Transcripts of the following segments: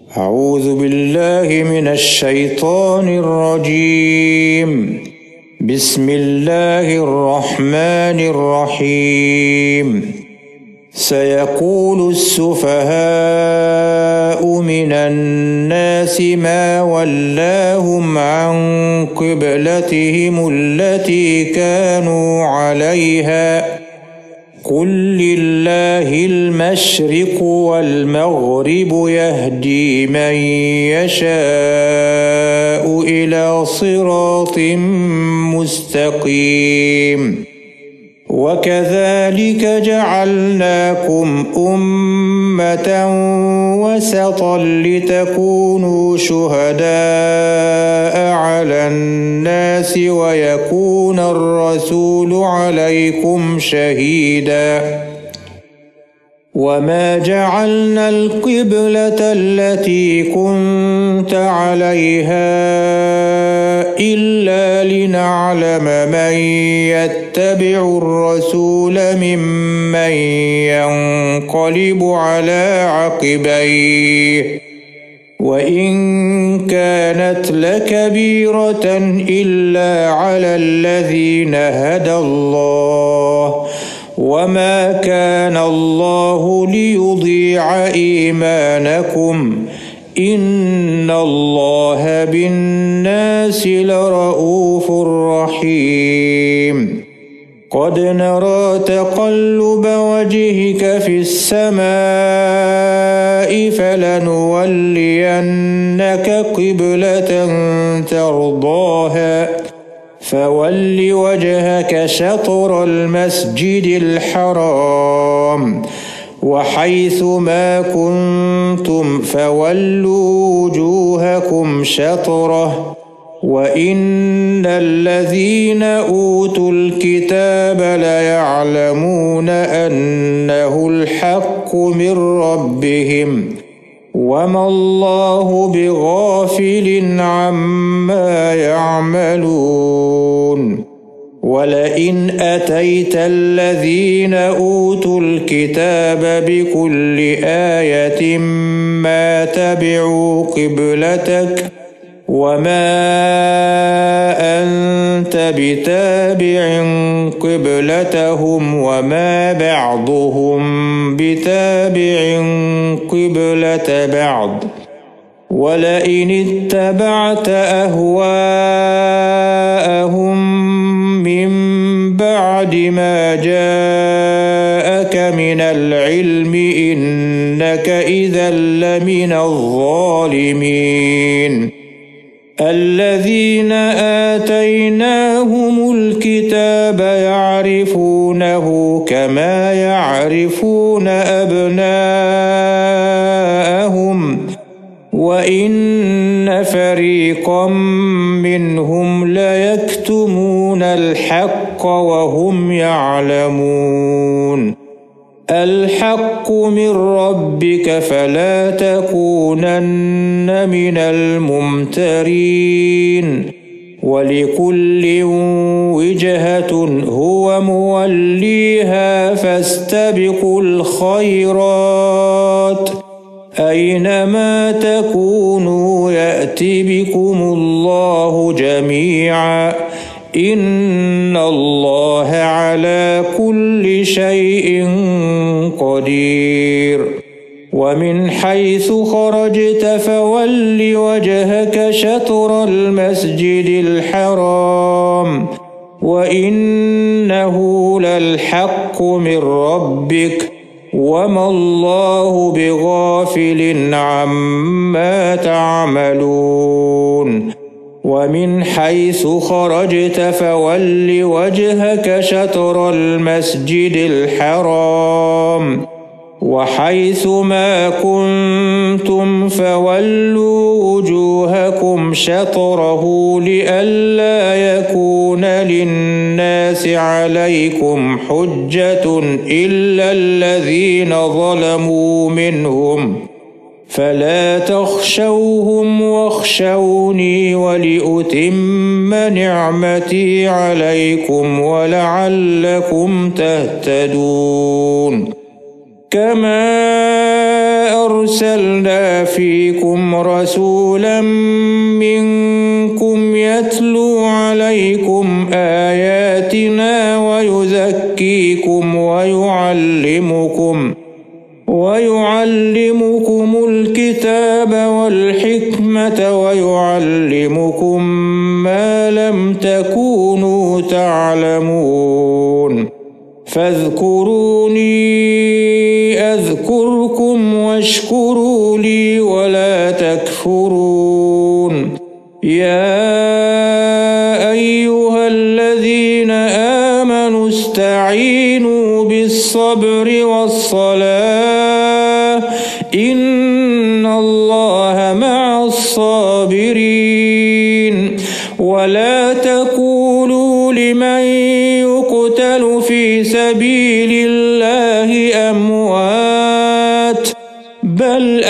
أعوذ بالله من الشيطان الرجيم. بسم الله الرحمن الرحيم. سيقول السفهاء من الناس ما ولاهم عن قبلتهم التي كانوا عليها قل لله المشرق والمغرب يهدي من يشاء إلى صراط مستقيم. وكذلك جعلناكم أمة وسطا لتكونوا شهداء على الناس ويكون الرسول عليكم شهيدا. وما جعلنا القبلة التي كنت عليها إلا لنعلم من يتبع الرسول ممن ينقلب على عقبيه وإن كانت لكبيرة إلا على الذين هدى الله وما كان الله ليضيع إيمانكم إن الله بالناس لرؤوف رحيم. قد نرى تقلب وجهك في السماء فلنولينك قبلة ترضاها فول وجهك شطر المسجد الحرام وحيث ما كنتم فولوا وجوهكم شطره وإن الذين أوتوا الكتاب ليعلمون أنه الحق من ربهم وما الله بغافل عما يعملون. ولئن أتيت الذين أوتوا الكتاب بكل آية ما تبعوا قبلتك وما أنت بتابع قبلتهم وما بعضهم بتابع قبلة بعض. ولئن اتبعت أهواءهم من بعد ما جاءك من العلم إنك إذا لمن الظالمين. الذين آتيناهم الكتاب يعرفونه كما يعرفون أبناءهم وإن فريقا منهم ليكتمون الحق وهم يعلمون. الحق من ربك فلا تكونن من الممترين. ولكل وجهة هو موليها فاستبقوا الخيرات أينما تكونوا يأت بكم الله جميعا إن الله على كل شيء قدير. ومن حيث خرجت فول وجهك شطر المسجد الحرام وإنه للحق من ربك وما الله بغافل عما تعملون. ومن حيث خرجت فول وجهك شطر المسجد الحرام وحيث ما كنتم فولوا وجوهكم شطره لئلا يكون للناس عليكم حجة إلا الذين ظلموا منهم فلا تخشوهم واخشوني ولأتم نعمتي عليكم ولعلكم تهتدون. كما أرسلنا فيكم رسولا منكم يتلو عليكم آياتنا ويزكيكم ويعلمكم الكتاب والحكمة ويعلمكم ما لم تكونوا تعلمون فاذكروني أذكركم واشكروا لي ولا تكفرون يا أيها الذين آمنوا استعينوا بالصبر والصلاة إن الله مع الصابرين ولا تقولوا لمن يقتل في سبيل الله أموات بل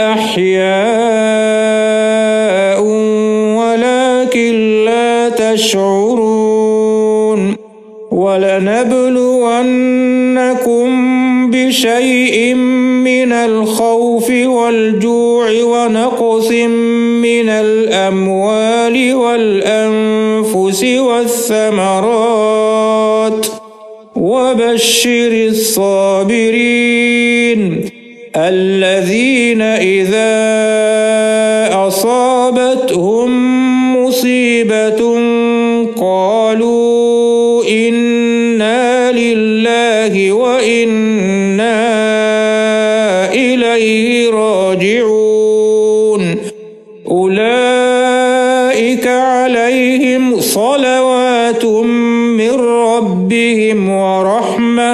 أحياء ولكن لا تشعرون ولنبلونكم بشيء من الخوف والجوع ونقص من الأموال والأنفس والثمرات وبشر الصابرين الذين إذا أصابتهم مصيبة قالوا إنا لله وإنا إليه راجعون أولئك عليهم صلوات من ربهم ورحمة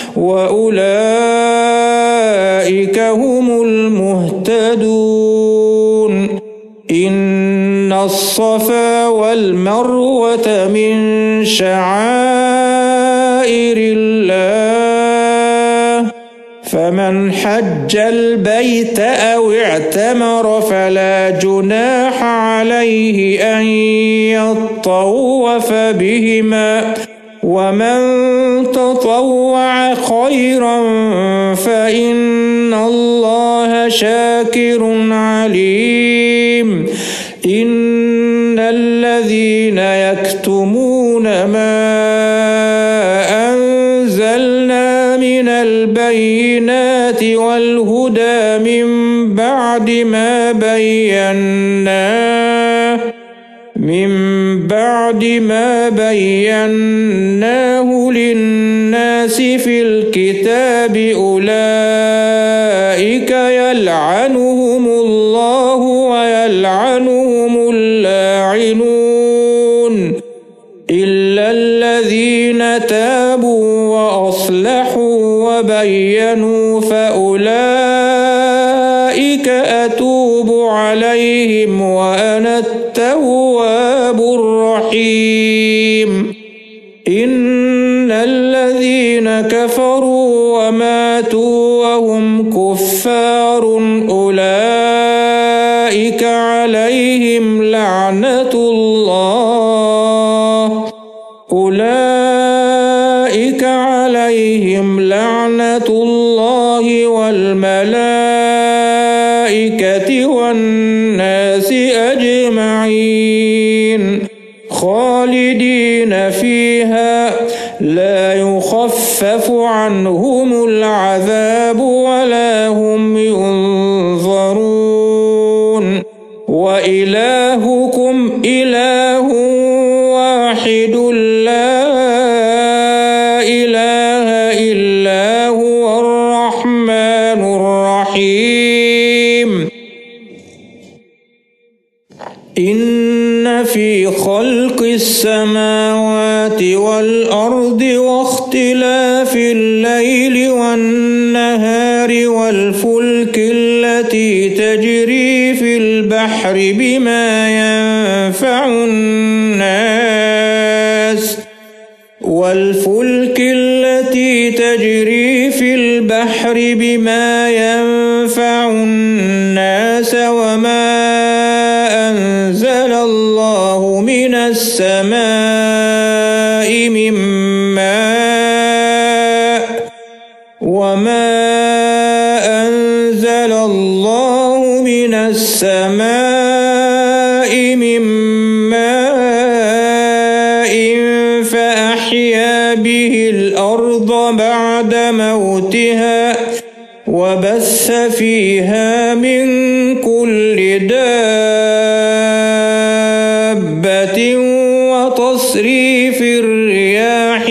وأولئك هم المهتدون إن الصفا والمروة من شعائر الله فمن حج البيت أو اعتمر فلا جناح عليه أن يطوف بهما ومن تطوع خيرا فإن الله شاكر عليم إن الذين يكتمون ما أنزلنا من البينات والهدى من بعد ما بيناه للناس في الكتاب أولئك يلعنهم الله ويلعنهم اللاعنون إلا الذين تابوا وأصلحوا وبينوا فأولئك أتوب عليهم وأنا التواب الرحيم إن الذين كفروا وماتوا وهم كفار أولئك عليهم لعنة الله والملائكة والناس أجمعين خالدين فيها لا يخفف عنهم العذاب ولا هم ينظرون وإلهكم إله واحد لا إله إلا هو الرحمن الرحيم إن في خلق السماوات والأرض واختلاف الليل والنهار والفلك التي تجري في البحر بما ينفع الناس وما أنزل الله من السماء من ماء وما أنزل الله السماء من ماء فأحيا به الأرض بعد موتها وبث فيها من كل دابة وتصريف الرياح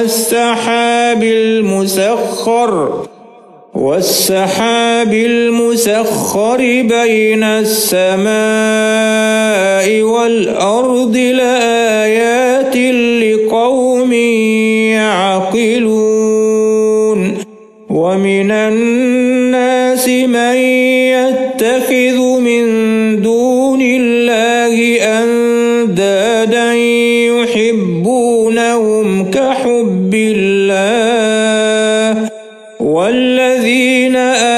والسحاب المسخر بين السماء والأرض لآيات لقوم يعقلون ومن الناس من يتخذ من دون الله أندادا يحبونهم كحب الله والذين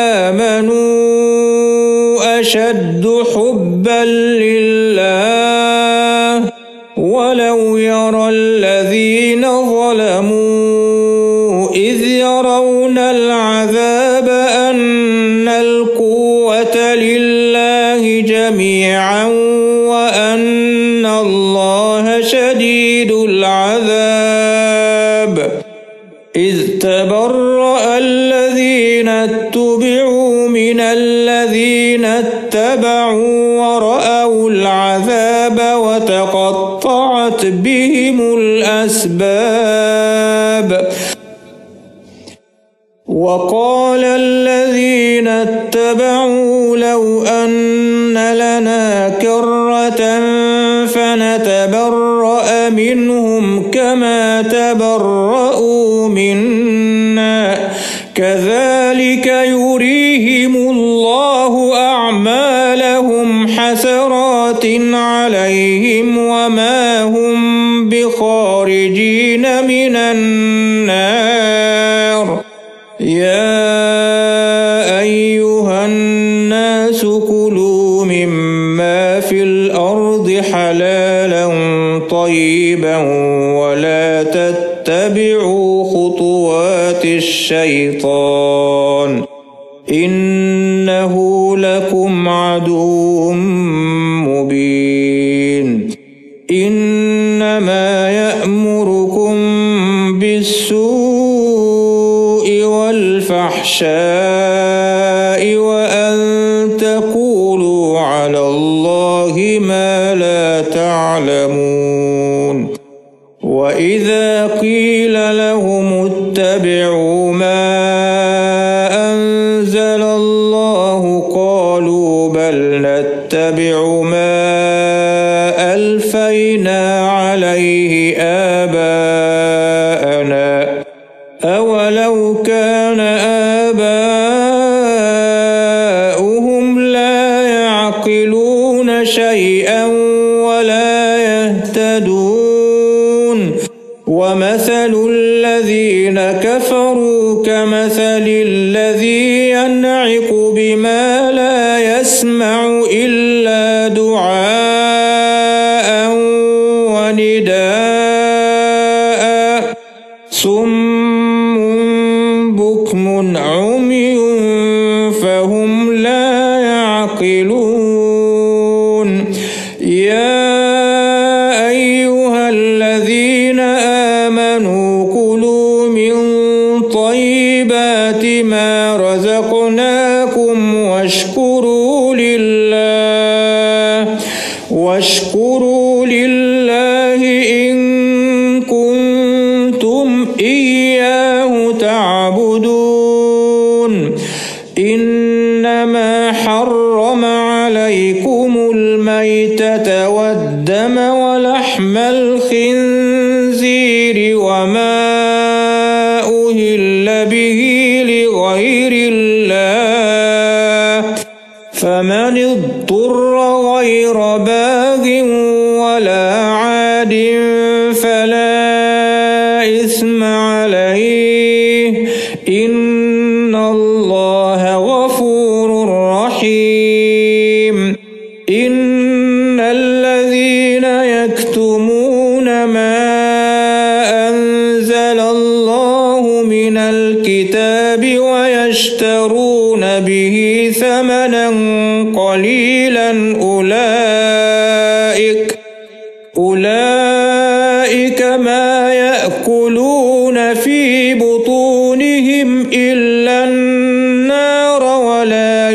آمنوا أشد حبا لله ولو يرى الذين ظلموا إذ يرون العذاب أن القوة لله جميعا وأن الله شديد العذاب إذ تبرأ الذين اتبعوا من الذين اتبعوا ورأوا العذاب وتقطعت بهم الأسباب وقال الذين اتبعوا لو أن لنا كرة فنتبرأ منهم كما تبرأوا منا كذلك يريهم الله أعمالهم حسرات عليهم وما هم بخارجين من النار يا أيها الناس كلوا مما في الأرض حلالا طيبا ولا تتبعوا خطوات الشيطان إنه لكم عدو مبين إنما يأمركم بالسوء والفحشاء وأن تقولوا على الله ما لا تعلمون وإذا قيل لهم اتبعوا ما أنزل الله قالوا بل نتبع ما ألفينا عليه آباءنا أولو كان آباؤهم لا يعقلون شيئا ولا يهتدون ومثل الذين كفروا كمثل الذي ينعق بما لا يسمع إلا دعاء ونداء صم بكم عمي فهم لا يعقلون يا أيها الذين آمنوا كلوا من طيبات ما رزقناكم واشكروا لله إن كنتم إياه تعبدون إنما حرم عليكم الميتة والدم ولحم الخنزير وما أهل به لغير الله فمن اضطر غير باغ ولا عاد فلا إثم عليه إن الله غفور رحيم إن الذين يكتمون ما أنزل الله من الكتاب ويشترون به ثمنا قليلا قليلا أولئك ما يأكلون في بطونهم إلا النار ولا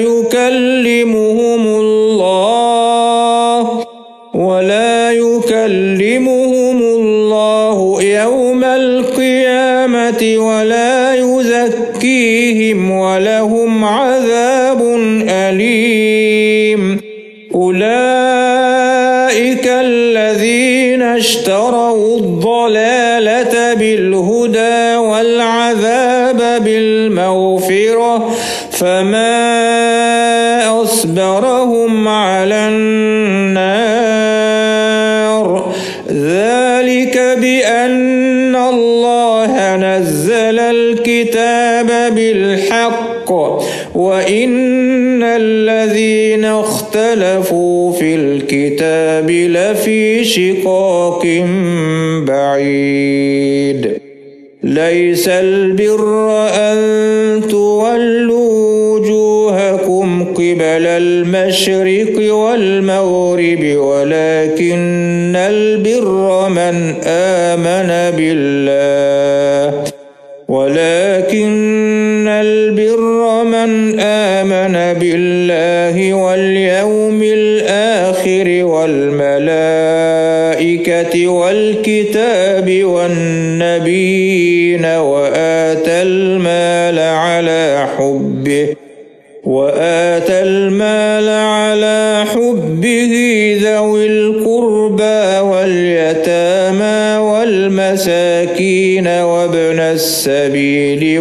يكلمهم الله يوم القيامة ولا يزكيهم ولهم عذاب أليم. أولئك الذين اشتروا الضلالة بالهدى والعذاب بالمغفرة فما أصبرهم على النار. ذلك بأن الله نزل الكتاب بالحق وإن الذين اختلفوا في الكتاب لفي شقاق بعيد. ليس البر أن تولوا وجوهكم قبل المشرق والمغرب ولكن البر من آمن بالله واليوم الآخر والملائكة والكتاب والنبيين وآتى المال على حبه ذوي القربى واليتامى والمساكين وابن السبيل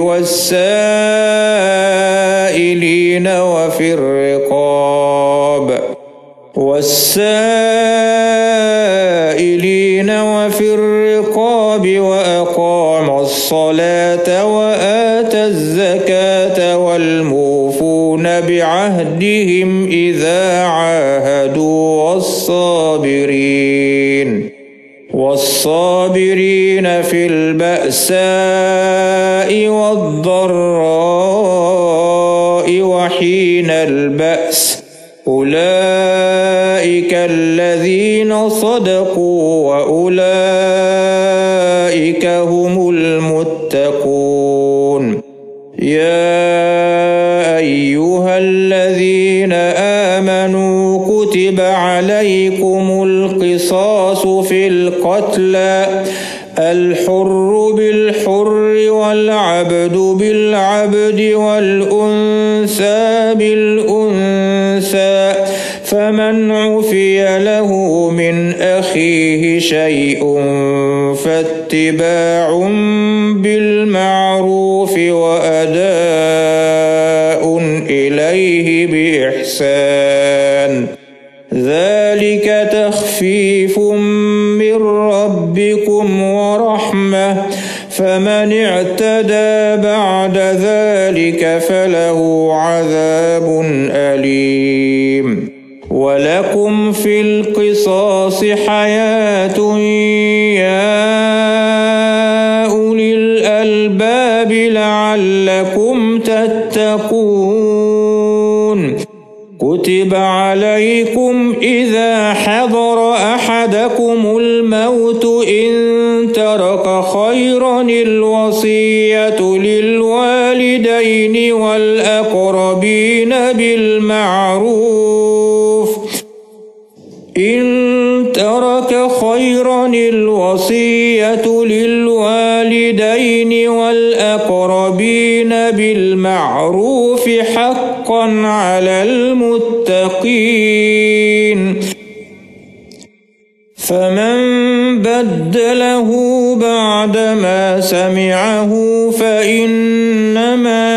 والسائلين وفي الرقاب وأقام الصلاة وآتى الزكاة والموفون بعهدهم إذا عاهدوا والصابرين في البأساء والضراء وحين البأس. أولئك الذين صدقوا وأولئك هم المتقون. يا أيها الذين آمنوا كتب عليكم القصاص في القتلى الحر بالحر والعبد بالعبد والأنثى بالأنثى فمن عفي له من أخيه شيء فاتباع بالمعروف وأداء إليه بإحسان ذلك تخفيف من ربكم ورحمة فمن اعتدى بعد ذلك فله عذاب أليم. ولكم في القصاص حياة يا أولي الألباب لعلكم تتقون. كتب عليكم إذا حضر أحدكم الموت إن ترك خيرا الوصية للوالدين والأقربين بالمعروف حقا على المتقين. فمن بدله بعدما سمعه فإنما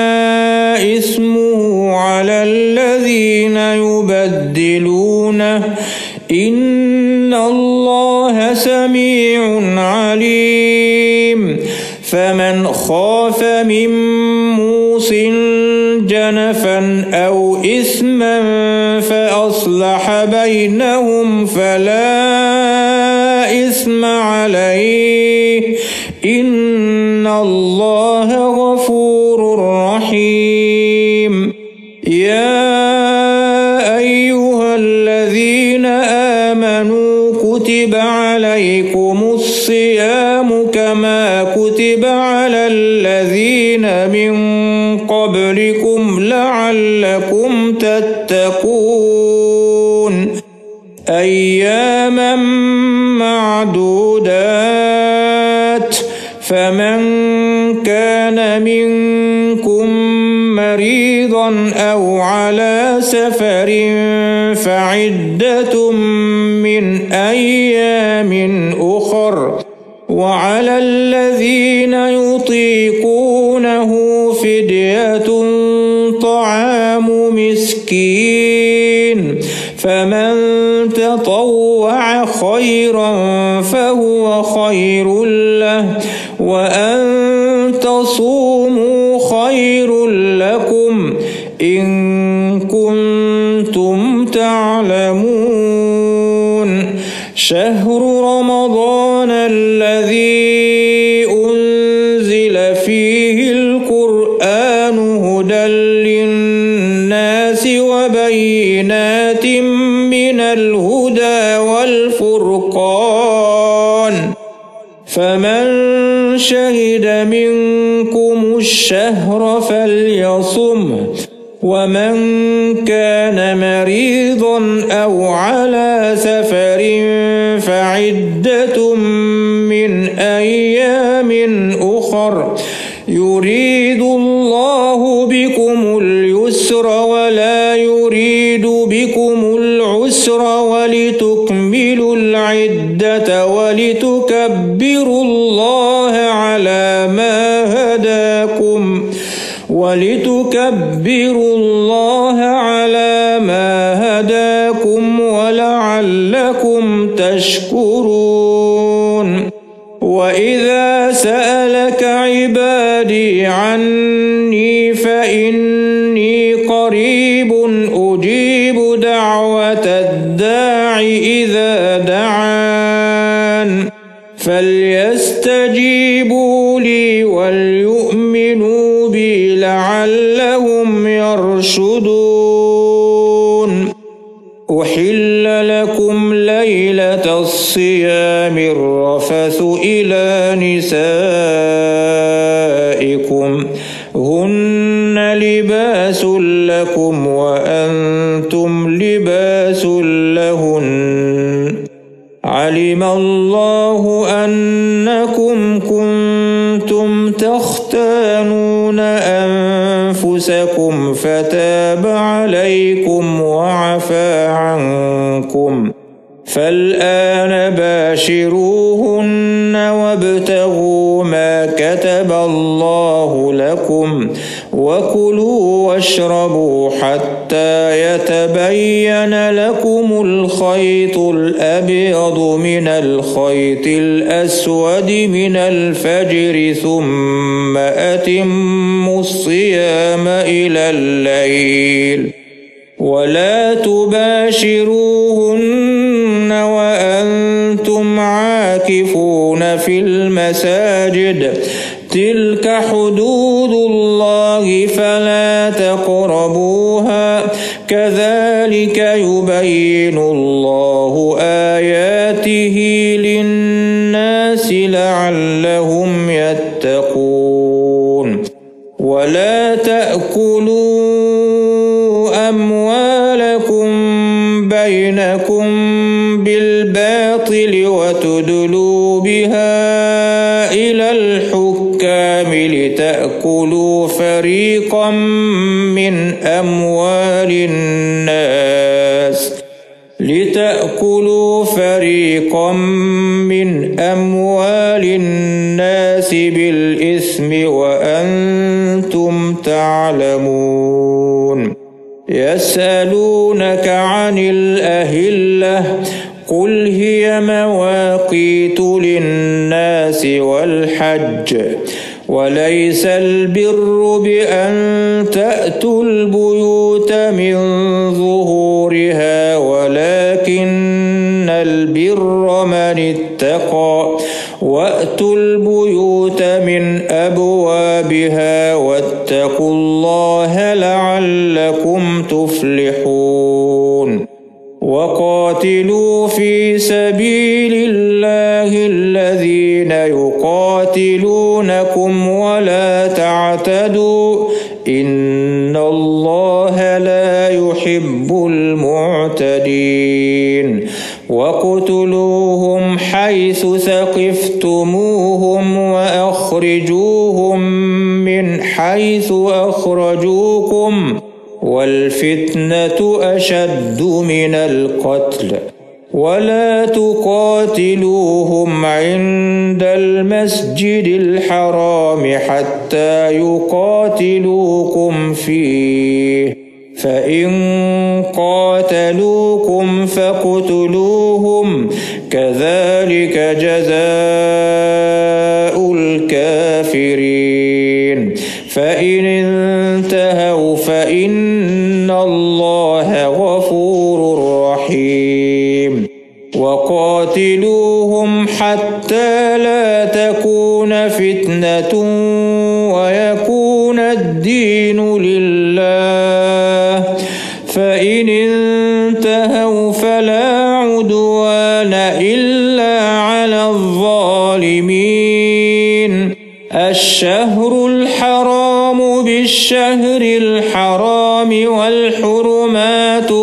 إثمه على الذين يبدلونه إن الله سميع عليم. فمن خاف من موص جنفا أو إثما فأصلح بينهم فلا إثم عليه إن الله غفور رحيم. يا كتب عليكم الصيام كما كتب على الذين من قبلكم لعلكم تتقون أياما معدودات فمن كان منكم مريضا أو على سفر فعدة من أيام أخر وعلى الذين يطيقونه فدية طعام مسكين فمن تطوع خيرا فهو خير له وأن تصوموا خير لكم إن كنتم تعلمون شهر رمضان الذي أنزل فيه القرآن هدى للناس وبينات من الهدى والفرقان فمن شهد منكم الشهر فليصمه ومن كان مريضا أو على سفر فعدة من أيام أخر يريد الله بكم اليسر ولا يريد بكم العسر ولتكملوا العدة ولتكبروا الله على ما هداكم ولعلكم تشكرون وإذا سألك عبادي عني فإني قريب أجيب دعوة الداع إذا دعان فليستجيبوا لي وليؤمنوا بي لعلهم يرشدون أحل لكم ليلة الصيام الرفث إلى نسائكم هن لباس لكم وأنتم لباس لهن علم الله أنكم كنتم تختانون أنفسكم فتاب عليكم وعفى عنكم فالآن باشروهن وابتغوا ما كتب الله لكم وكلوا واشربوا حتى يتبين لكم الخيط الأبيض من الخيط الأسود من الفجر ثم أتموا الصيام إلى الليل ولا تباشروهن وأنتم عاكفون في المساجد تلك حدود الله فلا تقربوها كذلك يبين الله آياته للناس لعلهم يتقون ولا تأكلوا أموالكم بينكم بالباطل وتدلوا بها إلى الحكام لتأكلوا فريقا من أموال الناس بالإثم وأنتم تعلمون يسألونك عن الأهلة قل هي مواقيت للناس والحج وليس البر بأن تأتوا البيوت من ظهورها ولكن البر من اتقى وأتوا البيوت من أبوابها واتقوا الله لعلكم تفلحون وقاتلوا في سبيل الله الذين يقاتلونكم ولا تعتدوا إن الله لا يحب المعتدين واقتلوهم حيث ثقفتموهم وأخرجوهم من حيث أخرجوكم والفتنة أشد من القتل ولا تقاتلوهم عند المسجد الحرام حتى يقاتلوكم فيه فإن قاتلوكم فاقتلوهم كذلك جزاء الكافرين فإن انتهوا فإن الله غفور رحيم وقاتلوهم حتى لا تكون فتنة ويكون الدين لله فإن انتهوا فلا عدوان إلا على الظالمين الشهر الحرام بالشهر الحرام والحرمات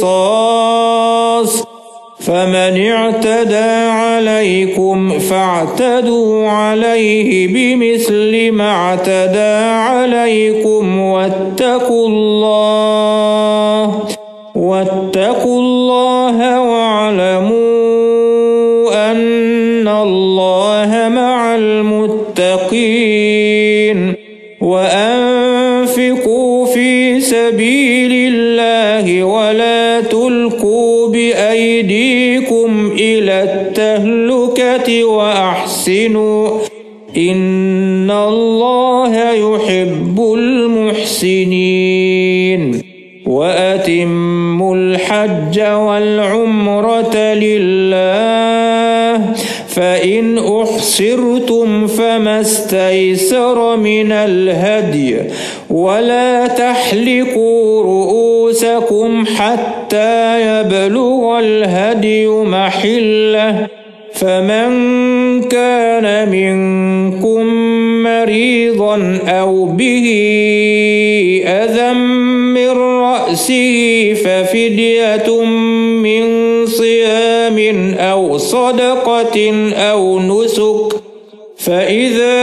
قصاص فمن اعتدى عليكم فاعتدوا عليه بمثل ما اعتدى عليكم واتقوا الله واعلموا أن الله مع المتقين وأنفقوا في سبيل الله ولا تلقوا بأيديكم إلى التهلكة وأحسنوا إن الله يحب المحسنين وأتموا الحج والعمرة لله فإن أحصرتم فما استيسر من الهدي ولا تحلقوا رؤوسكم حتى يبلغ الهدي محله فمن كان منكم مريضا أو به أذى من رأسه ففدية من صيام أو صدقة أو نسك فإذا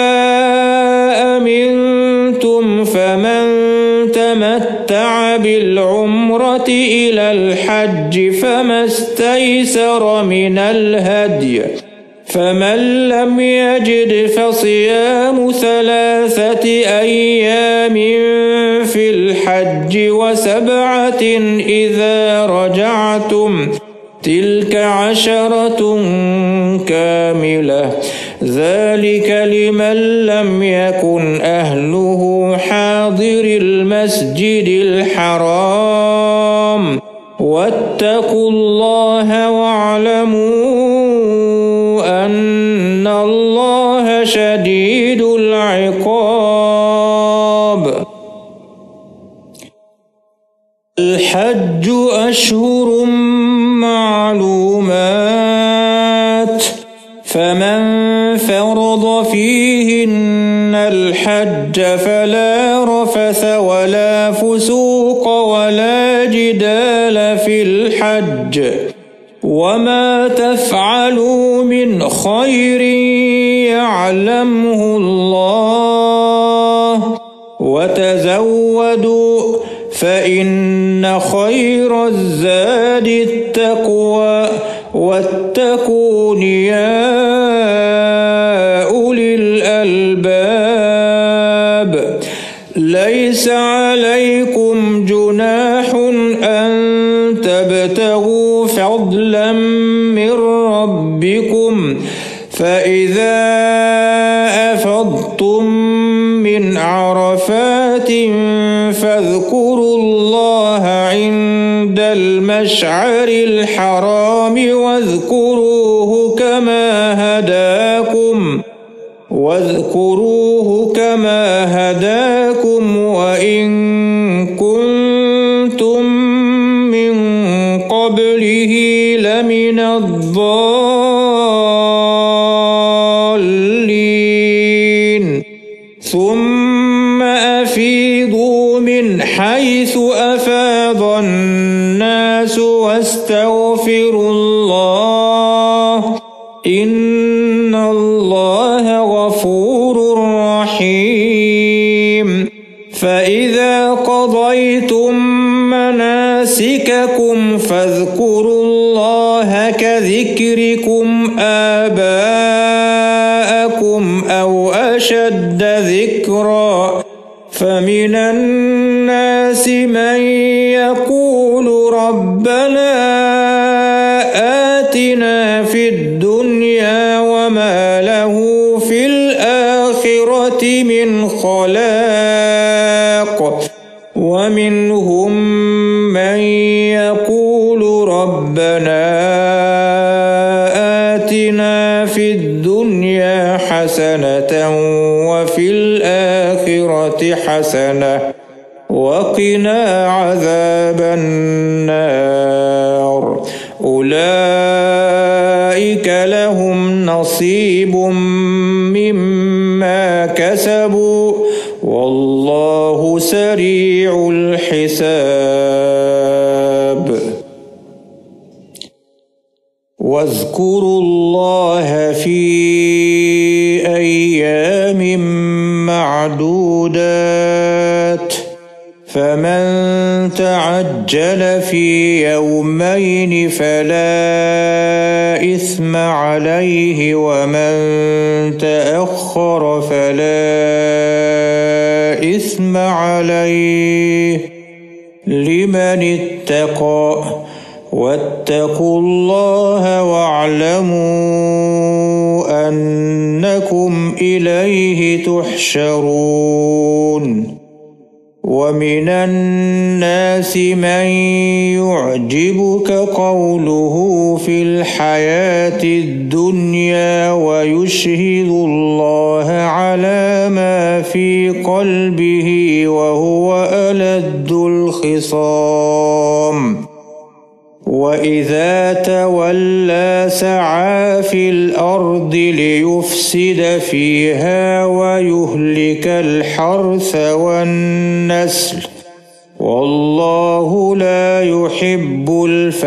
أمنتم فمن تمتع بالعمرة إلى الحج فما استيسر من الهدي فمن لم يجد فصيام 3 أيام في الحج و7 إذا رجعتم تلك 10 كاملة ذلك لمن لم يكن أهله حاضر المسجد الحرام واتقوا الله واعلموا أن الله شديد العقاب الحج أشهر معلومات فمن فرض فيهن الحج فلا رفث ولا فسوق ولا جدال في الحج وما تفعلوا من خير يعلمه الله وتزودوا فإن خير الزاد التقوى واتقون يا أولي الألباب ليس عليكم جناح أن تبتغوا فضلا من ربكم فإذا أفضتم من عرفات فاذكروا الله عند المشعر الحرام واذكروه كما هداكم وإن كنتم من قبله به لمن الضالين ثم أفيضوا من حيث أفاض الناس واستغفروا الله إن الله غفور رحيم فإذا قضيتم مناسككم فاذكروا الله كذكركم آباءكم أو أشد ذكرا فمن الناس من يقول ربنا آتنا في الدنيا وما له في الآخرة من خلاق ومنهم من يقول ربنا آتنا في الدنيا حسنة وفي الآخرة حسنة وقنا عذاب النار أولئك لهم نصيب مما كسبوا والله سريع الحساب واذكروا الله في أيام معدودات فمن تعجل في يومين فلا إثم عليه ومن تأخر فلا إثم عليه لمن اتقى واتقوا الله واعلموا أنكم إليه تحشرون ومن الناس من يعجبك قوله في الحياة الدنيا ويشهد الله على ما في قلبه وهو ألد الخصام وإذا تولى سعى في الأرض ليفسد فيها ويهلك الحرث والنسل والله لا يحب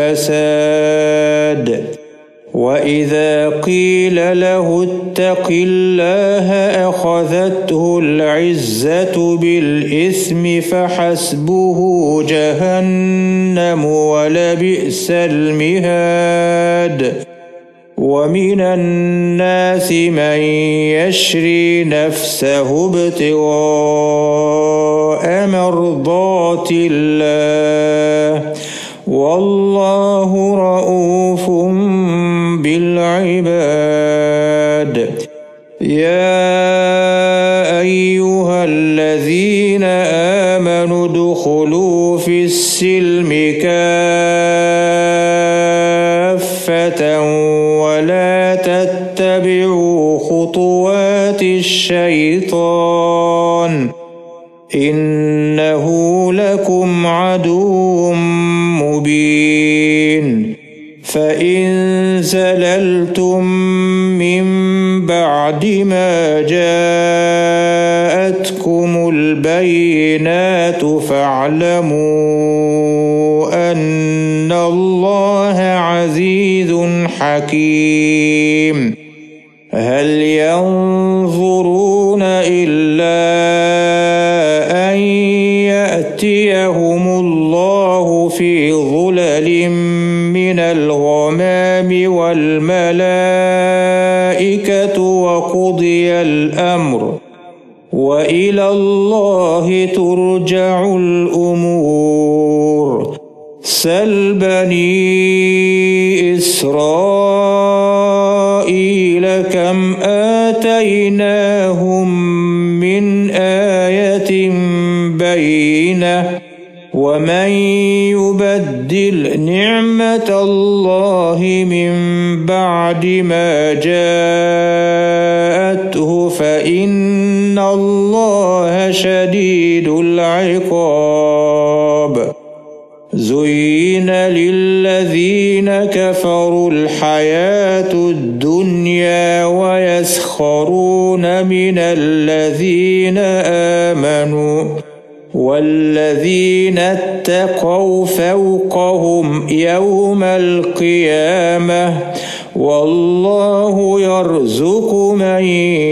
الفساد وإذا قيل له اتق الله أخذته العزة بالإثم فحسبه جهنم ولبئس المهاد ومن الناس من يشري نفسه ابتغاء مرضات الله والله رؤوف بالعباد يا أيها الذين آمنوا ادخلوا في السلم كافة ولا تتبعوا خطوات الشيطان إنه لكم عدو مبين فإن زللتم من بعد ما جاءتكم البينات فاعلموا أن الله عزيز حكيم هل ينظرون إلا أن يأتيهم الله في ظلل من الغمام والملائكة وقضي الأمر وإلى الله ترجع الأمور سل بني إسرائيل كم آتيناهم من آية بينة ومن يبدل نعمة الله من بعد ما جاءته فإن الله شديد العقاب زين للذين كفروا الحياة الدنيا ويسخرون من الذين آمنوا والذين اتقوا فوقهم يوم القيامة والله يرزق من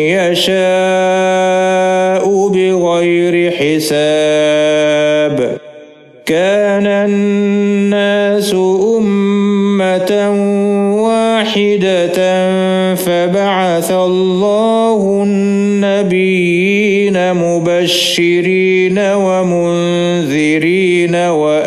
يشاء بغير حساب. كان الناس أمة واحدة فبعث الله النبيين مبشرين ومنذرين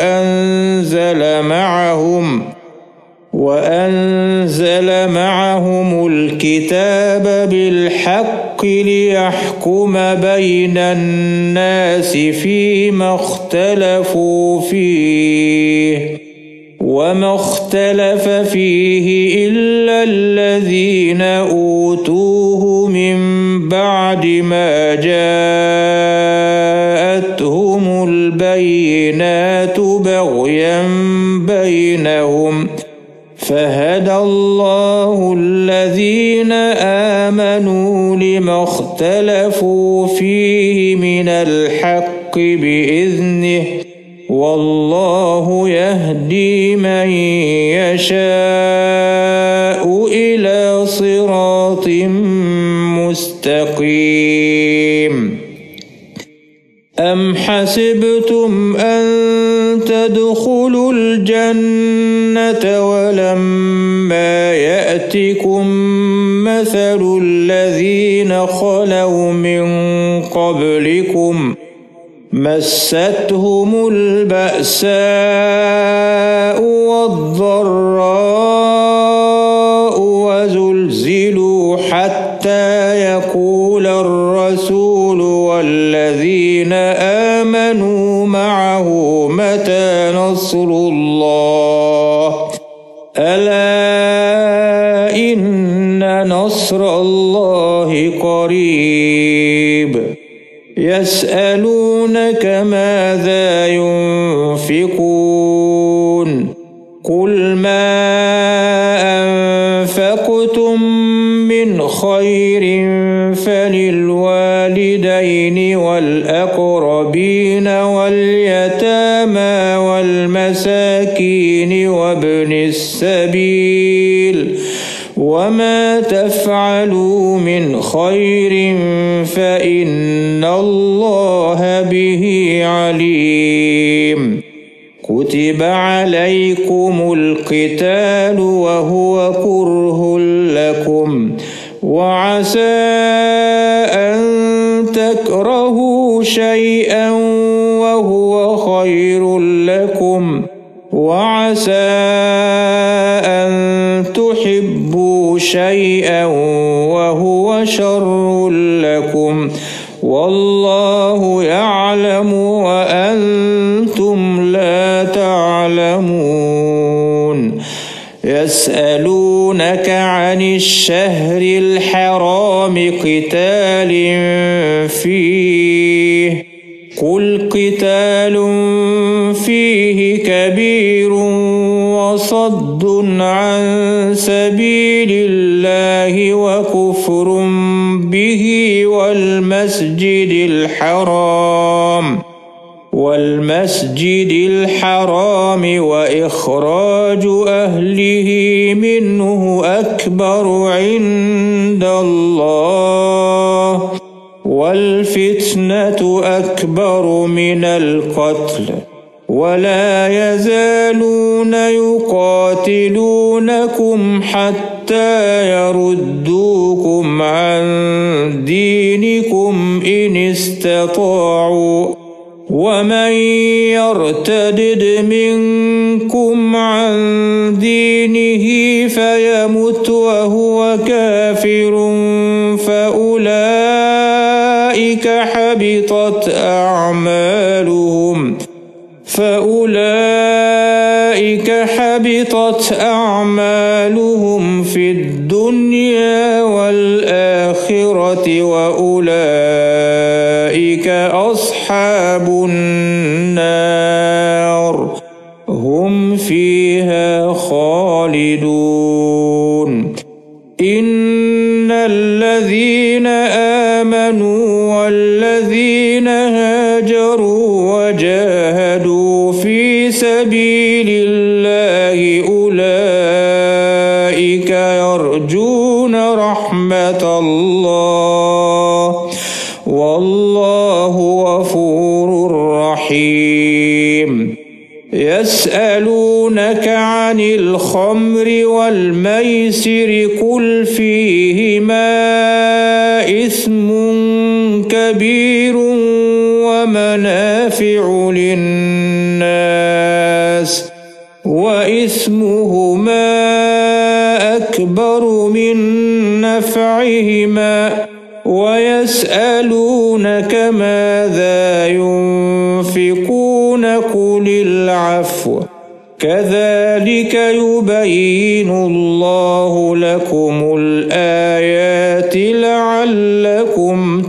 وأنزل معهم الكتاب بالحق ليحكم بين الناس فيما اختلفوا فيه وما اختلف فيه إلا الذين أوتوه من بعد ما جاءتهم البينات بغيا بينهم فهدى الله الذين آمنوا لما اختلفوا فيه من الحق بإذنه والله يهدي من يشاء إلى صراط مستقيم. أم حسبتم أن تدخلوا الجنة ولما يأتكم مثل الذين خلوا من قبلكم مستهم البأساء والضراء وزلزلوا حتى يقول الرسول والذين آمنوا معه متى نصر الله ألا إن نصر الله قريب. يسألونك ماذا ينفقون قل ما أنفقتم من خير فللوالدين والأقربين واليتامى والمساكين وابن السبيل وما تفعلوا من خير فإن الله به عليم. كتب عليكم القتال وهو كره لكم وعسى أن تكرهوا شيئا وهو خير لكم وعسى أن تحبوا شيئا وهو شر لكم والله يعلم وأنتم لا تعلمون. يسألونك عن الشهر الحرام قتال فيه قل قتال فيه كبير وصد عن سبيل الله وكفر به والمسجد الحرام وإخراج أهله منه أكبر عند الله والفتنة أكبر من القتل ولا يزالون يقاتلونكم حتى يردوكم عن دينكم إن استطاعوا ومن يرتدد منكم عن دينه فيمت وهو كافر فأولئك حبطت أعمالهم في الدنيا والآخرة وأولئك أصحاب النار هم فيها خالدون. خالدون إن الذين آمنوا والذين هاجروا وجاهدوا في سبيل الله أولئك يرجون رحمة الله والله غفور رحيم يسألونك عن الخمر والميسر قل فيهما إثم كبير ومنافع للناس وإثمهما أكبر من نفعهما ويسألونك ماذا ينفقون قل العفو كذلك يبين الله لكم الآيات لعلكم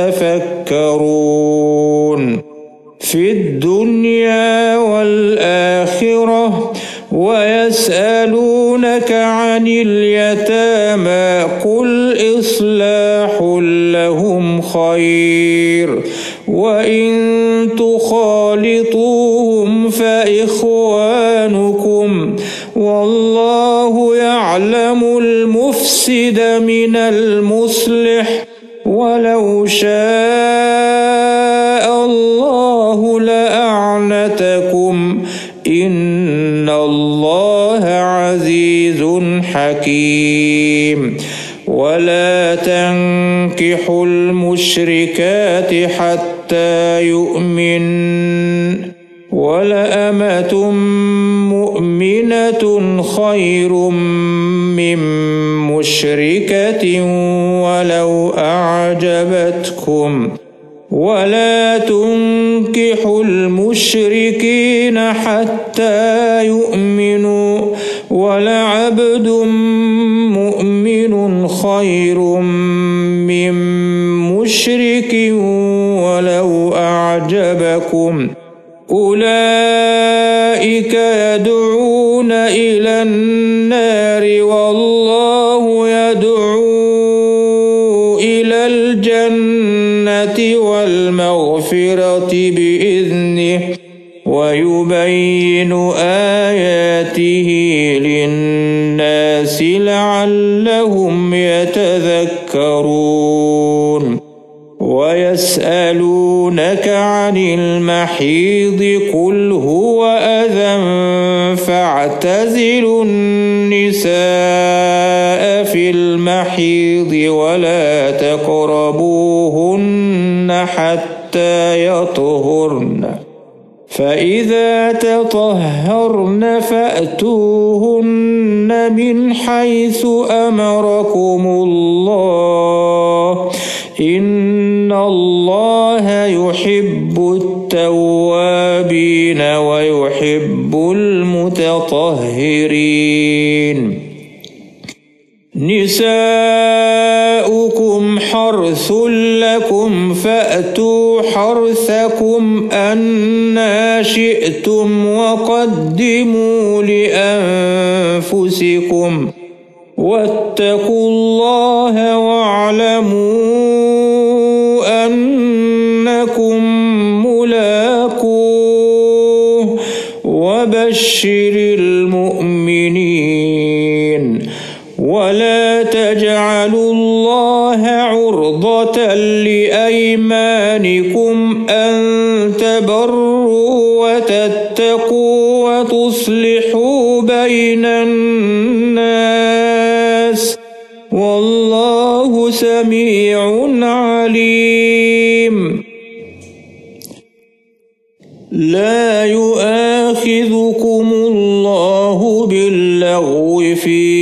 تتفكرون في الدنيا والآخرة ويسألونك عن اليتامى قل إصلاح لهم خير وإن تخالطوهم فإخوانكم والله يعلم المفسد من المصلح ولو شاء الله لأعنتكم إن الله عزيز حكيم ولا تنكحوا المشركات حتى يؤمن ولأمة مؤمنة خير من مشركة ولو أعجبتكم ولا تنكحوا المشركين حتى يؤمنوا ولعبد مؤمن خير من مشرك ولو أعجبكم أولئك يدعون إلى النار والله يدعو إلى الجنة والمغفرة بإذنه ويبين آياته للناس لعلهم يتذكرون ويسألونك عن المحيض قل هو أذى فاعتزلوا النساء في المحيض ولا تقربوهن حتى يطهرن فإذا تطهرن فأتوهن من حيث أمركم الله إن الله يحب التوابين ويحب المتطهرين نساؤكم حرث لكم فأتوا حرثكم أنى شئتم وقدموا لأنفسكم واتقوا الله واعلموا أنكم ملاقوه وبشر المؤمنين ولا تجعلوا الله عرضة لأيمانكم أن تبروا وتتقوا وتصلحوا بين الناس والله سميع عليم لا يؤاخذكم الله باللغو في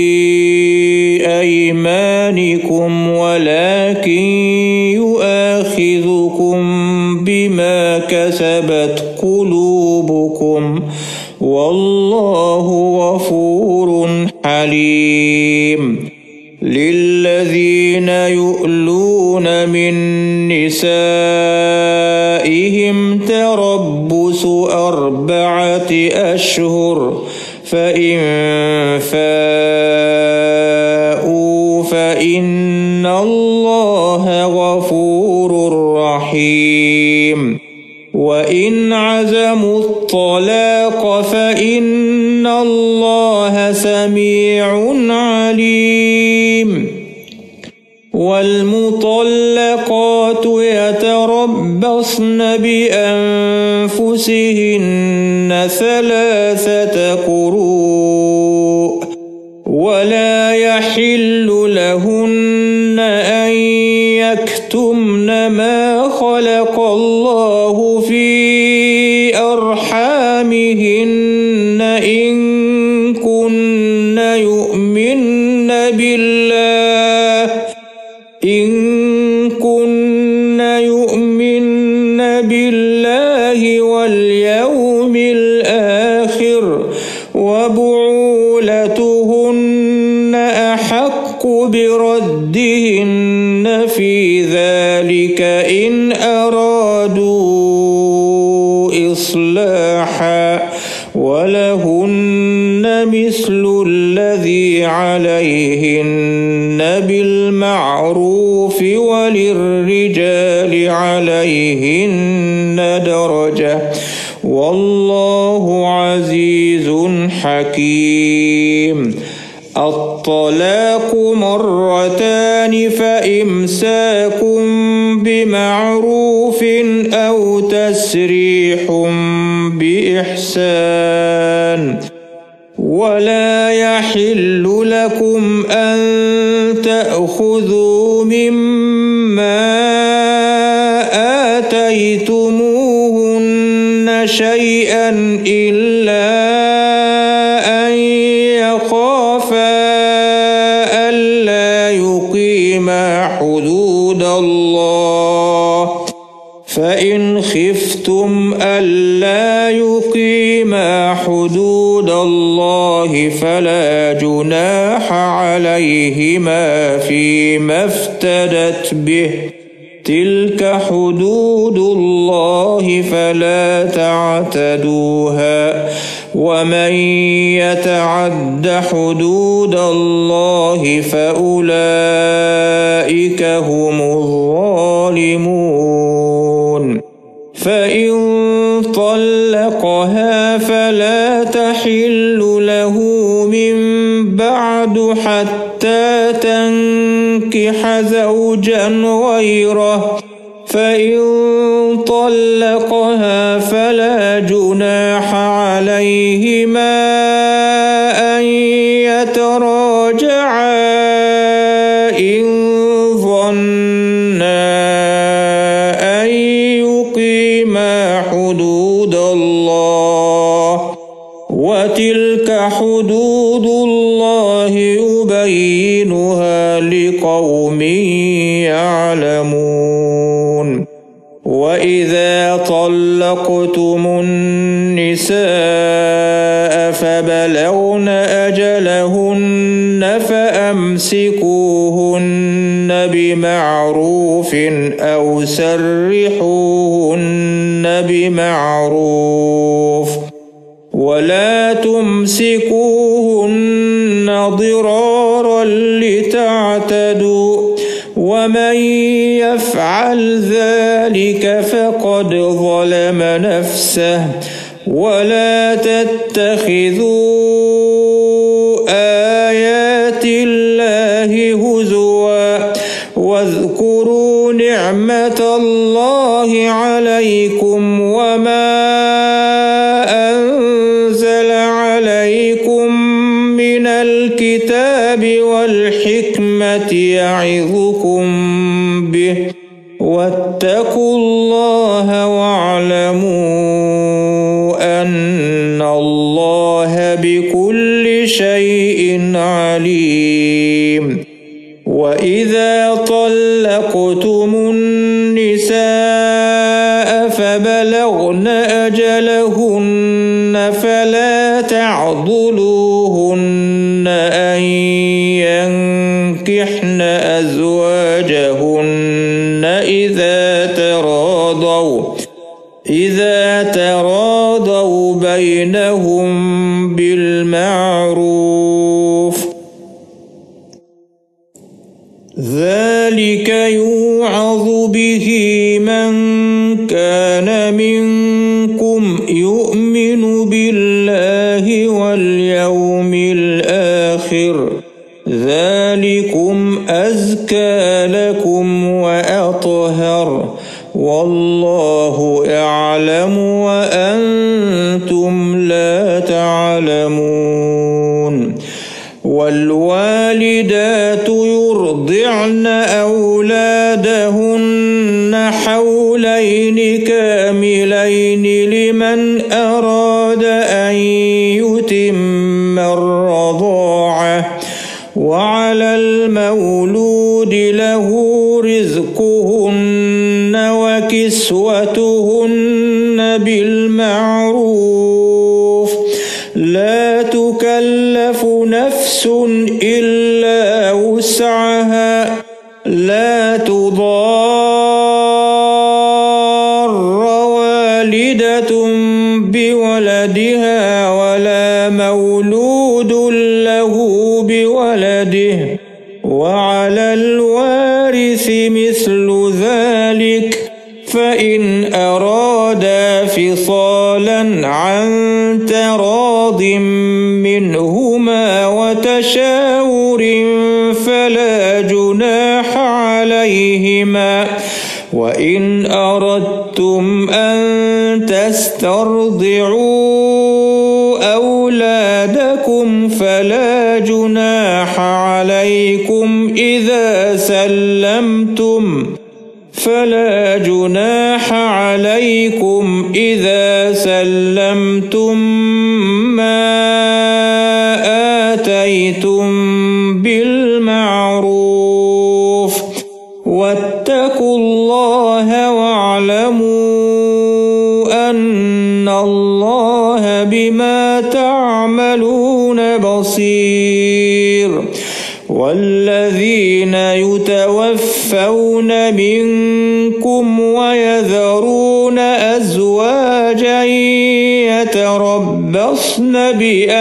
أيمانكم ولكن يؤاخذكم بما كسبت قلوبكم والله غفور حليم للذين يؤلون من نسائهم تربص 4 أشهر فإن فاءوا فإن الله غفور رحيم وإن عزموا الطلاق فإن الله سميع عليم والمطلقات يتربصن بأنفسهن 3 قروء ولا يحل لهن أن يكتمن ما خلق الله في أرحامهن إن كن يؤمن بالله واليوم الآخر وبعولتهن أحق بردهن في ذلك إن أرادوا إصلاحا ولهن مثل الذي عليهن بالمعروف وللرجال عليهن درجة والله عزيز حكيم الطلاق مرتان فإمساك بمعروف أو تسريح بإحسان ولا يحل لكم أن تأخذوا مما آتيتموهن شيئا إلا أن يخافا ألا يقيما حدود الله فإن خفتم ألا يقيما حدود الله فلا جناح عليهما فيما افتدت به تلك حدود الله فلا تعتدوها ومن يتعد حدود الله فأولئك هم الظالمون فإن طلقها فلا تحل له من بعد حتى تنكح زوجا غيره فإن طلقها فلا جناح عليهما أن يتراجعا إن ظنا أن يقيما حدود الله وتلك حدود الله يبينها لقوم يعلمون وإذا طلقتم النساء فبلغن أجلهن فأمسكوهن بمعروف أو سرحوهن بمعروف ولا تمسكوهن ضرارا لتعتدوا ومن يفعل ذلك فقد ظلم نفسه ولا تتخذوا آيات الله هزوا واذكروا نعمة الله عليكم وما أنزل عليكم من الكتاب والحكمة يعظكم به واتقوا الله واعلموا أن الله بكل شيء عليم وإذا طلقتم النساء فبلغن أجلهن فلا تعضلوهن أن ينكحن أزواجهن إذا تراضوا بينهم بالمعروف ذلك يوعظ به من كان منكم يؤمن بالله واليوم الآخر ذلكم أزكى لكم وأطهر والله يعلم وأنتم لا تعلمون. والوالدات يرضعن أولادهن حولين كاملين لمن أراد أن يتم الرضاعة وعلى المولود له رزقهن وكسوتهن بالمعروف لا تكلف نفس إلا وسعها لا تضار والدة بولدها ولا مولود له بولده وعلى الوارث مثل ذلك فإن أرادا فصالا عن تراض منهما وتشاور فلا جناح عليهما. وإن أردتم أن تسترضعوا أولادكم فلا جناح عليكم إذا سلمتم ما آتيتم بالمعروف واتقوا الله واعلموا أن الله بما تعملون بصير. والذين يتوفون منكم ويذرون أزواجا يتربصن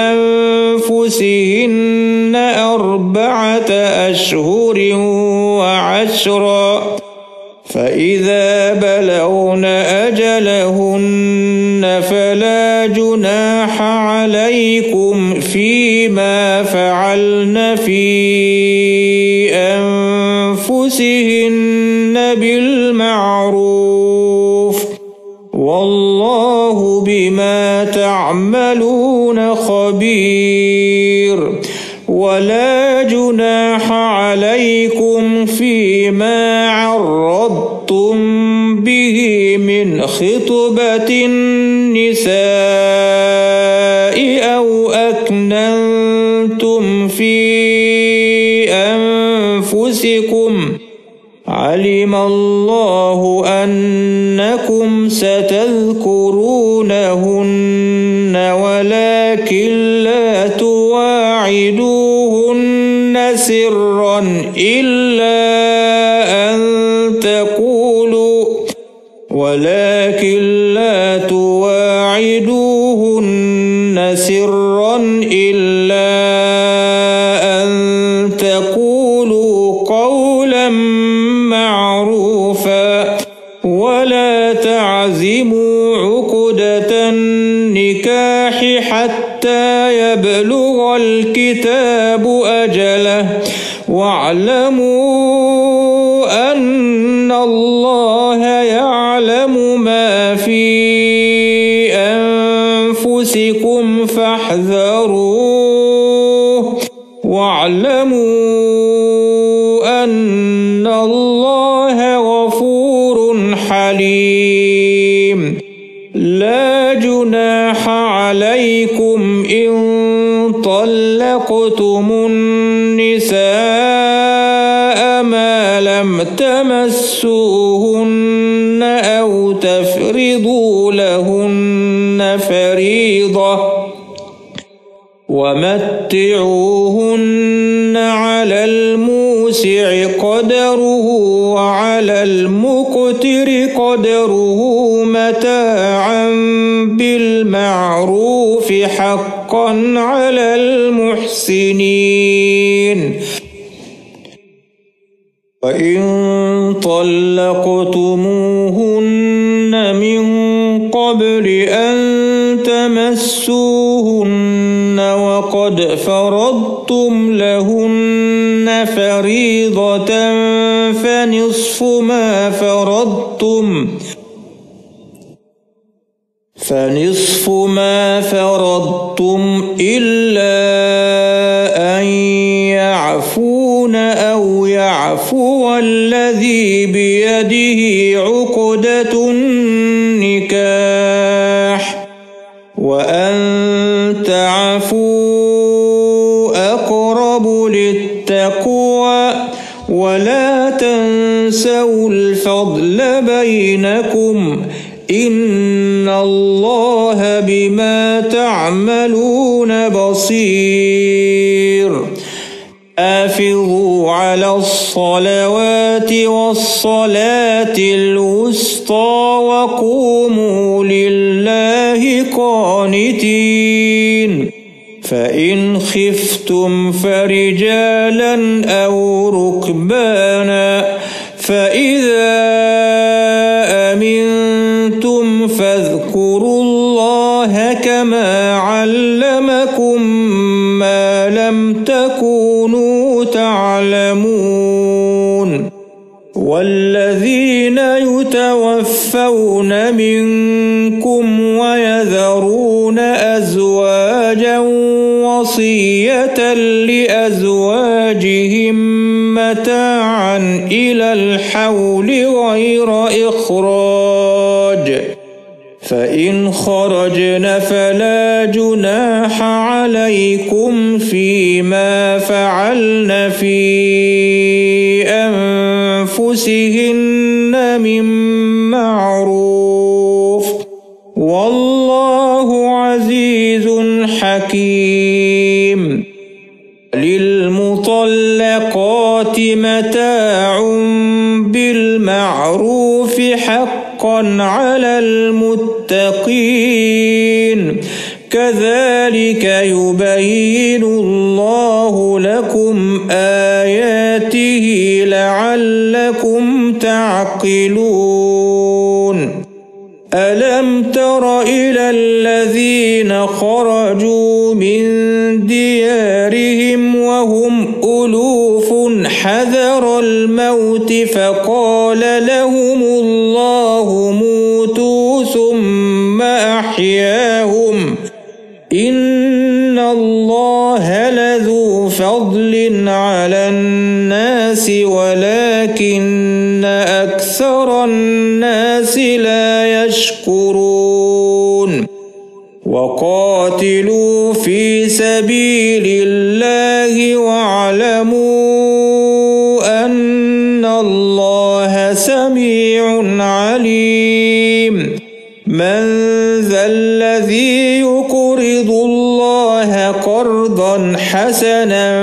بأنفسهن 4 أشهر وعشرا فإذا بلغن أجلهن فلا جناح عليكم فيما فعلن في أنفسهن بالمعروف والله بما تعملون خبير. ولا جناح عليكم فيما عرضتم به من خطبة النساء أو أكننتم في أنفسكم علم الله أنكم ستذكرونهن ولكن لا تواعدوهن سرا إلا أن تقولوا قولا معروفا ولا تعزموا عقدة النكاح حتى يبلغ الكتاب أجله واعلموا أن الله يعلم ما في أنفسكم فاحذروه واعلموا أن الله غفور حليم. لا جناح عليكم إن طلقتم النساء ما لم تمسوهن أو تفرضوا لهن فريضة ومتعوهن على الموسع قدره وعلى المقتر قدره متاعا بالمعروف حقا على المحسنين. وإن طلقتموهن من قبل أن تمسوهن وقد فرضتم لهن فريضة فنصف ما فرضتم إلا أن يعفون أو يعفو الذي بيده عقدة النكاح وأن تعفوا أقرب للتقوى ولا تنسوا الفضل بينكم إن الله بما تعملون بصير حافظوا على الصلوات والصلاة الوسطى وقوموا لله قانتين فإن خفتم فرجالا أو ركبانا فإذا أمنتم فاذكروا الله كما علمكم ما لم تكونوا تعلمون والذين يتوفون منكم ويذرون أزواجا وصية لأزواجهم متاعا إلى الحول غير إخراج فإن خرجن فلا جناح عليكم فيما فعلن في أنفسهن من معروف والله عزيز حكيم للمطلقات متاع بالمعروف حقا على المتقين كذلك يبين الله لكم آياته لعلكم تعقلون ألم تر إلى الذين خرجوا من ديارهم وهم ألوف حذر الموت فقال لهم الله موتوا ثم أحياهم إن الله لذو فضل على الناس ولكن أكثر الناس لا يشكرون وقاتلوا في سبيل الله واعلموا أن الله سميع عليم من ذا الذي يقرض الله قرضا حسنا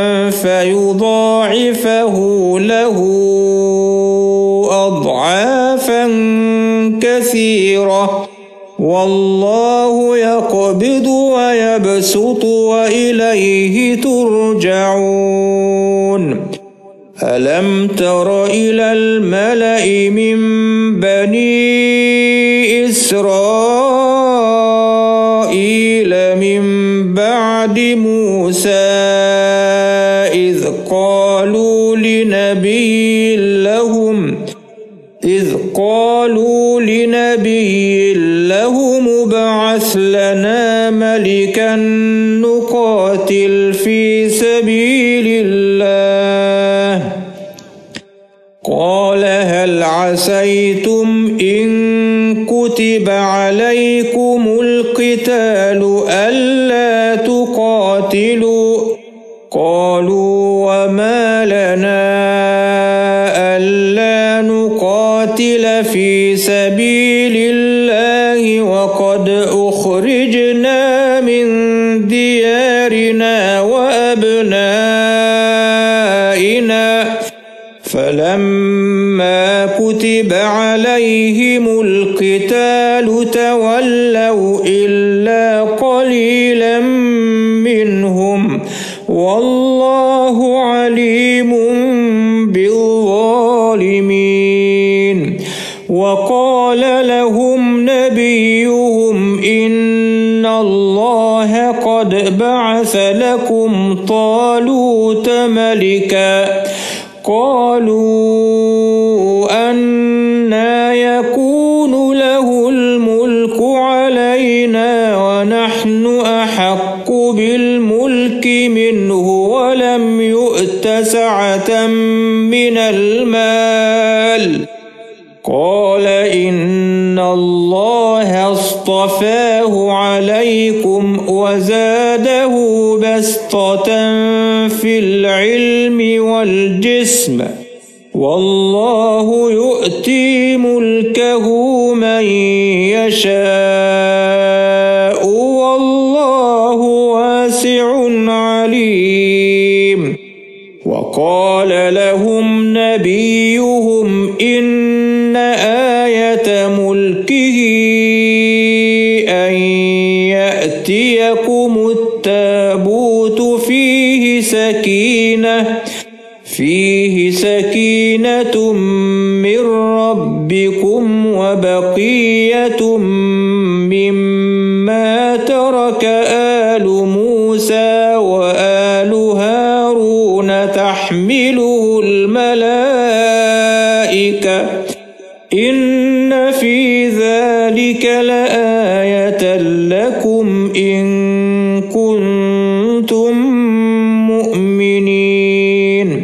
فيضاعفه له أضعافا كثيرة والله يقبض ويبسط وإليه ترجعون ألم تر إلى الملأ من بني إسرائيل من بعد موسى إذ قالوا لنبي لهم ابعث لنا ملكا نقاتل في سبيل الله قال هل عسيتم إن كتب عليكم القتال ألا تقاتلوا قالوا وما لنا ألا نقاتل في سبيل الله وقد أخرجنا من ديارنا وأبنائنا فلما كتب عليهم القتال تولوا إلا قليلا منهم والله عليم بالظالمين طالوت ملكا قالوا أنى يكون له الملك علينا ونحن أحق بالملك منه ولم يؤت سعة من المال قال إن الله اصطفاه عليكم وزاده بسطة في العلم والجسم والله يؤتي ملكه من يشاء والله واسع عليم. وقال لهم نبيهم إن آية ملكه أن يأتيكم التابوت فيه سكينة من ربكم وبقية مما ترك آل موسى وآل هارون تحمله الملائكة إن في ذلك لآية لكم إن كنتم مؤمنين.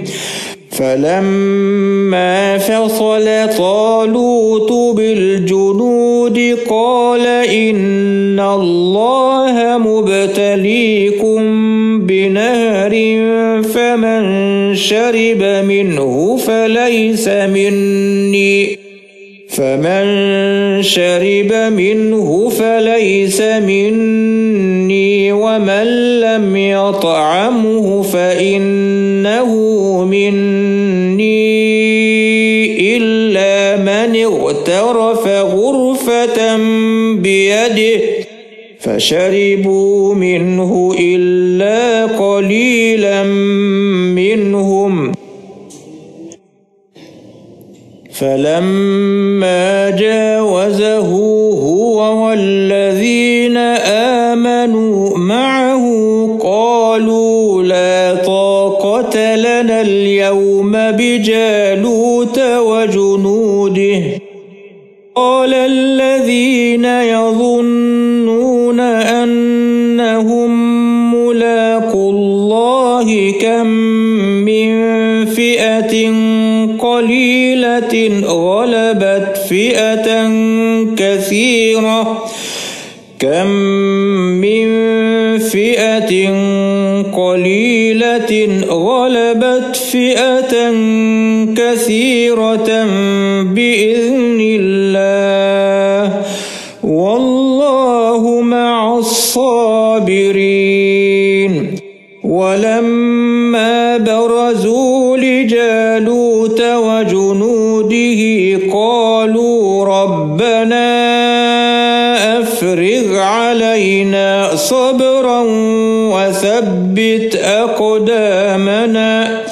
فلما فصل طالوت بالجنود قال إن الله مبتليكم بنهر فمن شرب منه فليس مني ومن لم يطعمه فإنه مني إلا من اغترف غرفة بيده فشربوا منه إلا قليلا منهم. فلما جاوزه هو والذين آمنوا معه قالوا لا طاقة لنا اليوم بجالوت وجنوده. قال الذين يظنون أنهم ملاقو الله كم من فئة قليلة غلبت فئة كثيرة بإذن الله والله مع الصابرين. ولما برزوا لجالوت وجنوده قالوا ربنا أفرغ علينا صبرا وثبت أقدامنا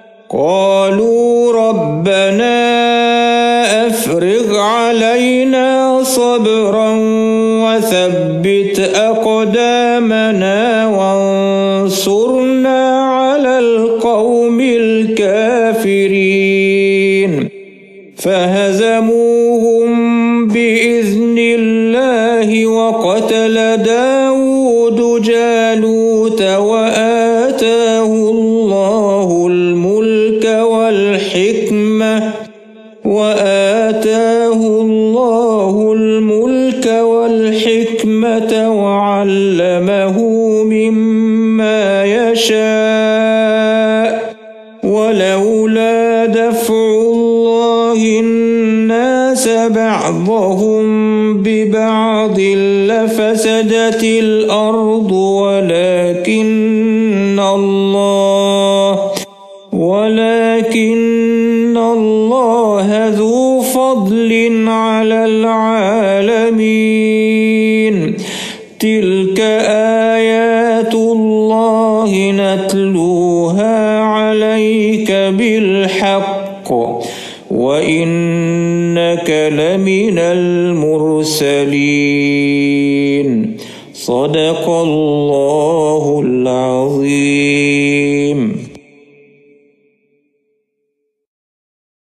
وانصرنا على القوم الكافرين. فهزموهم بإذن الله وقتل داود جالوت وآتاه الله الملك والحكمة وعلمه مما يشاء ولولا دفع الله الناس بعضهم ببعض لفسدت الأرض ولكن الله ذو فضل على العالمين. تلك آيات الله نتلوها عليك بالحق وإنك لمن المرسلين. صدق الله العظيم.